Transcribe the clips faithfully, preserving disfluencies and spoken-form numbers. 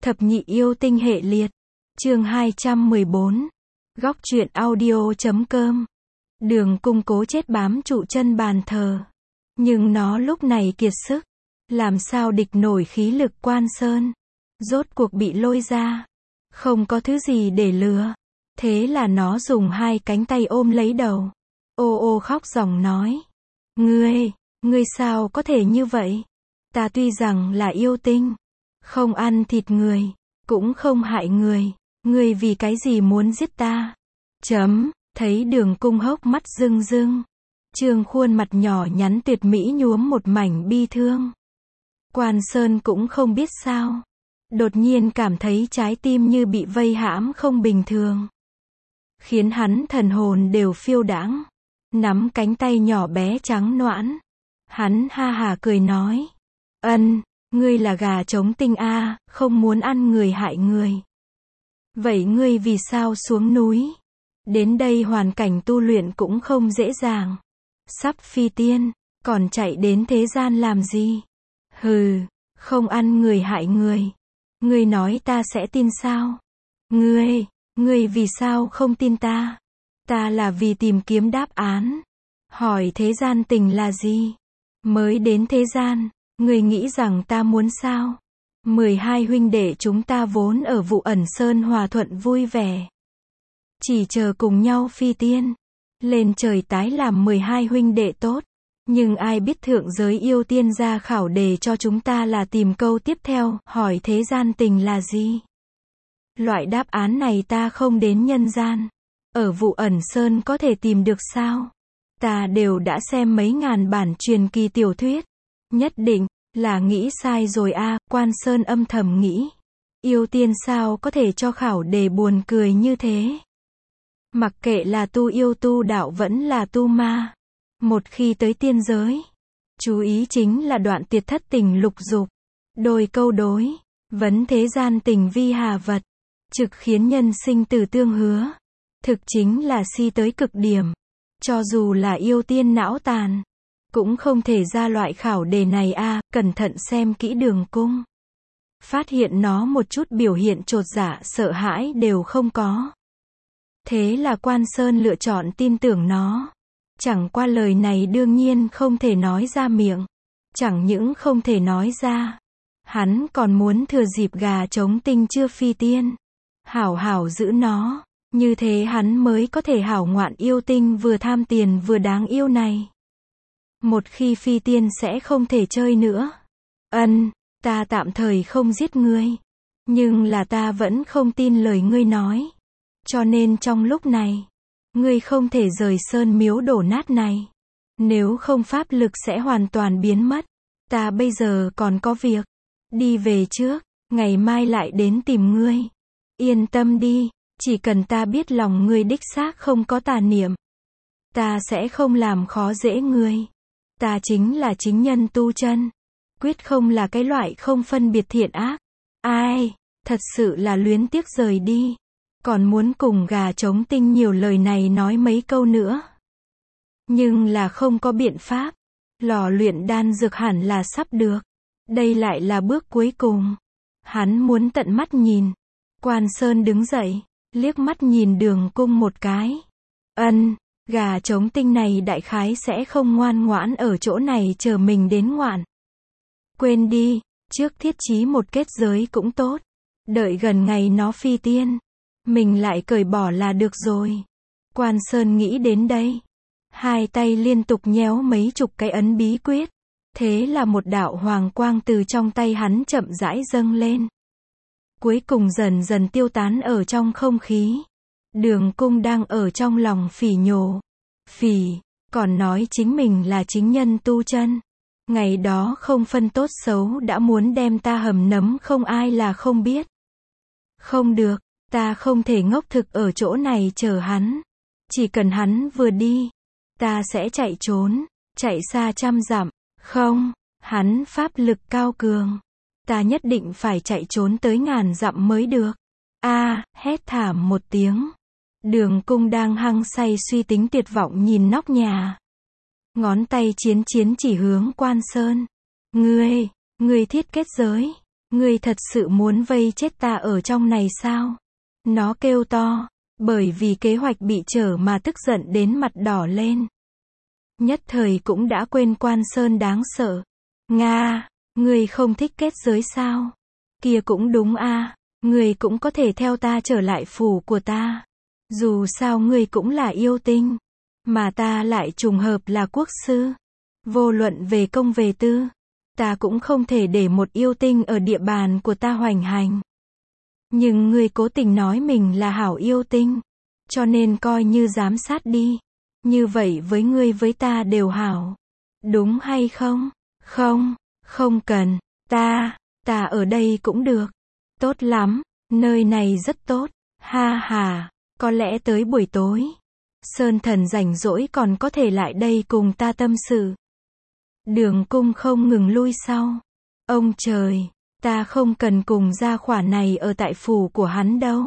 Thập nhị yêu tinh hệ liệt. Chương hai trăm mười bốn. Góc truyện audio chấm com. Đường Cung cố chết bám trụ chân bàn thờ. Nhưng nó lúc này kiệt sức. Làm sao địch nổi khí lực Quan Sơn. Rốt cuộc bị lôi ra. Không có thứ gì để lừa. Thế là nó dùng hai cánh tay ôm lấy đầu. Ô ô khóc ròng nói. Ngươi, ngươi sao có thể như vậy? Ta tuy rằng là yêu tinh. Không ăn thịt người. Cũng không hại người. Ngươi vì cái gì muốn giết ta? Chấm, thấy Đường Cung hốc mắt rưng rưng. Trương khuôn mặt nhỏ nhắn tuyệt mỹ nhuốm một mảnh bi thương. Quan Sơn cũng không biết sao. Đột nhiên cảm thấy trái tim như bị vây hãm không bình thường. Khiến hắn thần hồn đều phiêu đãng. Nắm cánh tay nhỏ bé trắng noãn. Hắn ha hà cười nói. Ân, ngươi là gà trống tinh a, không muốn ăn người hại người. Vậy ngươi vì sao xuống núi? Đến đây hoàn cảnh tu luyện cũng không dễ dàng. Sắp phi tiên, còn chạy đến thế gian làm gì? Hừ, không ăn người hại người. Ngươi nói ta sẽ tin sao? Ngươi, ngươi vì sao không tin ta? Ta là vì tìm kiếm đáp án. Hỏi thế gian tình là gì? Mới đến thế gian, ngươi nghĩ rằng ta muốn sao? mười hai huynh đệ chúng ta vốn ở Vụ Ẩn Sơn hòa thuận vui vẻ. Chỉ chờ cùng nhau phi tiên. Lên trời tái làm mười hai huynh đệ tốt. Nhưng ai biết thượng giới yêu tiên ra khảo đề cho chúng ta là tìm câu tiếp theo, hỏi thế gian tình là gì? Loại đáp án này ta không đến nhân gian. Ở Vụ Ẩn Sơn có thể tìm được sao? Ta đều đã xem mấy ngàn bản truyền kỳ tiểu thuyết. Nhất định là nghĩ sai rồi a. Quan Sơn âm thầm nghĩ. Yêu tiên sao có thể cho khảo đề buồn cười như thế? Mặc kệ là tu yêu tu đạo vẫn là tu ma. Một khi tới tiên giới, chú ý chính là đoạn tiệt thất tình lục dục. Đôi câu đối, vấn thế gian tình vi hà vật. Trực khiến nhân sinh tử tương hứa. Thực chính là si tới cực điểm. Cho dù là yêu tiên não tàn, cũng không thể ra loại khảo đề này a. Cẩn thận xem kỹ Đường Cung. Phát hiện nó một chút biểu hiện chột dạ sợ hãi đều không có. Thế là Quan Sơn lựa chọn tin tưởng nó. Chẳng qua lời này đương nhiên không thể nói ra miệng. Chẳng những không thể nói ra. Hắn còn muốn thừa dịp gà trống tinh chưa phi tiên. Hảo hảo giữ nó. Như thế hắn mới có thể hảo ngoạn yêu tinh vừa tham tiền vừa đáng yêu này. Một khi phi tiên sẽ không thể chơi nữa. Ân, ta tạm thời không giết ngươi. Nhưng là ta vẫn không tin lời ngươi nói. Cho nên trong lúc này, ngươi không thể rời sơn miếu đổ nát này. Nếu không pháp lực sẽ hoàn toàn biến mất. Ta bây giờ còn có việc. Đi về trước, ngày mai lại đến tìm ngươi. Yên tâm đi, chỉ cần ta biết lòng ngươi đích xác không có tà niệm. Ta sẽ không làm khó dễ ngươi. Ta chính là chính nhân tu chân. Quyết không là cái loại không phân biệt thiện ác. Ai, thật sự là luyến tiếc rời đi. Còn muốn cùng gà trống tinh nhiều lời này nói mấy câu nữa. Nhưng là không có biện pháp. Lò luyện đan dược hẳn là sắp được. Đây lại là bước cuối cùng. Hắn muốn tận mắt nhìn. Quan Sơn đứng dậy, liếc mắt nhìn Đường Cung một cái. Ân, gà trống tinh này đại khái sẽ không ngoan ngoãn ở chỗ này chờ mình đến ngoạn. Quên đi, trước thiết chí một kết giới cũng tốt. Đợi gần ngày nó phi tiên. Mình lại cởi bỏ là được rồi. Quan Sơn nghĩ đến đây. Hai tay liên tục nhéo mấy chục cái ấn bí quyết. Thế là một đạo hoàng quang từ trong tay hắn chậm rãi dâng lên. Cuối cùng dần dần tiêu tán ở trong không khí. Đường Cung đang ở trong lòng phỉ nhổ. Phỉ, còn nói chính mình là chính nhân tu chân. Ngày đó không phân tốt xấu đã muốn đem ta hầm nấm không ai là không biết. Không được. Ta không thể ngốc thực ở chỗ này chờ hắn. Chỉ cần hắn vừa đi, ta sẽ chạy trốn, chạy xa trăm dặm. Không, hắn pháp lực cao cường. Ta nhất định phải chạy trốn tới ngàn dặm mới được. A, hét thảm một tiếng. Đường Cung đang hăng say suy tính tuyệt vọng nhìn nóc nhà. Ngón tay chiến chiến chỉ hướng Quan Sơn. Ngươi, ngươi thiết kết giới. Ngươi thật sự muốn vây chết ta ở trong này sao? Nó kêu to, bởi vì kế hoạch bị trở mà tức giận đến mặt đỏ lên. Nhất thời cũng đã quên Quan Sơn đáng sợ. Nga, ngươi không thích kết giới sao? Kia cũng đúng a, ngươi cũng có thể theo ta trở lại phủ của ta. Dù sao ngươi cũng là yêu tinh, mà ta lại trùng hợp là quốc sư. Vô luận về công về tư, ta cũng không thể để một yêu tinh ở địa bàn của ta hoành hành. Nhưng ngươi cố tình nói mình là hảo yêu tinh, cho nên coi như giám sát đi. Như vậy với ngươi với ta đều hảo. Đúng hay không? Không, không cần. Ta, ta ở đây cũng được. Tốt lắm, nơi này rất tốt. Ha ha, có lẽ tới buổi tối, Sơn Thần rảnh rỗi còn có thể lại đây cùng ta tâm sự. Đường Cung không ngừng lui sau. Ông trời, ta không cần cùng gia khỏa này ở tại phủ của hắn đâu.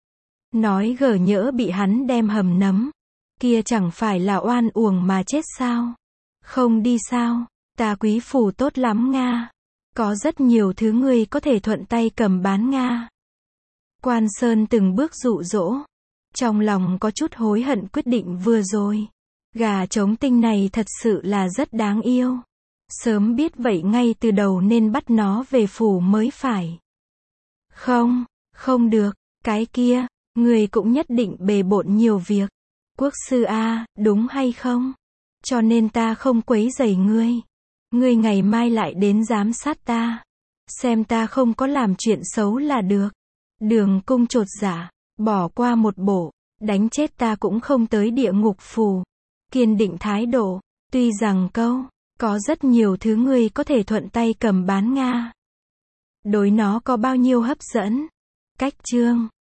Nói gở nhỡ bị hắn đem hầm nấm. Kia chẳng phải là oan uổng mà chết sao? Không đi sao? Ta quý phủ tốt lắm Nga. Có rất nhiều thứ ngươi có thể thuận tay cầm bán Nga. Quan Sơn từng bước dụ dỗ. Trong lòng có chút hối hận quyết định vừa rồi. Gà trống tinh này thật sự là rất đáng yêu. Sớm biết vậy ngay từ đầu nên bắt nó về phủ mới phải. Không, không được, cái kia, ngươi cũng nhất định bề bộn nhiều việc. Quốc sư a, đúng hay không? Cho nên ta không quấy rầy ngươi. Ngươi ngày mai lại đến giám sát ta. Xem ta không có làm chuyện xấu là được. Đường Cung chột dạ, bỏ qua một bộ, đánh chết ta cũng không tới địa ngục phủ. Kiên định thái độ, tuy rằng câu, có rất nhiều thứ ngươi có thể thuận tay cầm bán Nga. Đối nó có bao nhiêu hấp dẫn. Cách chương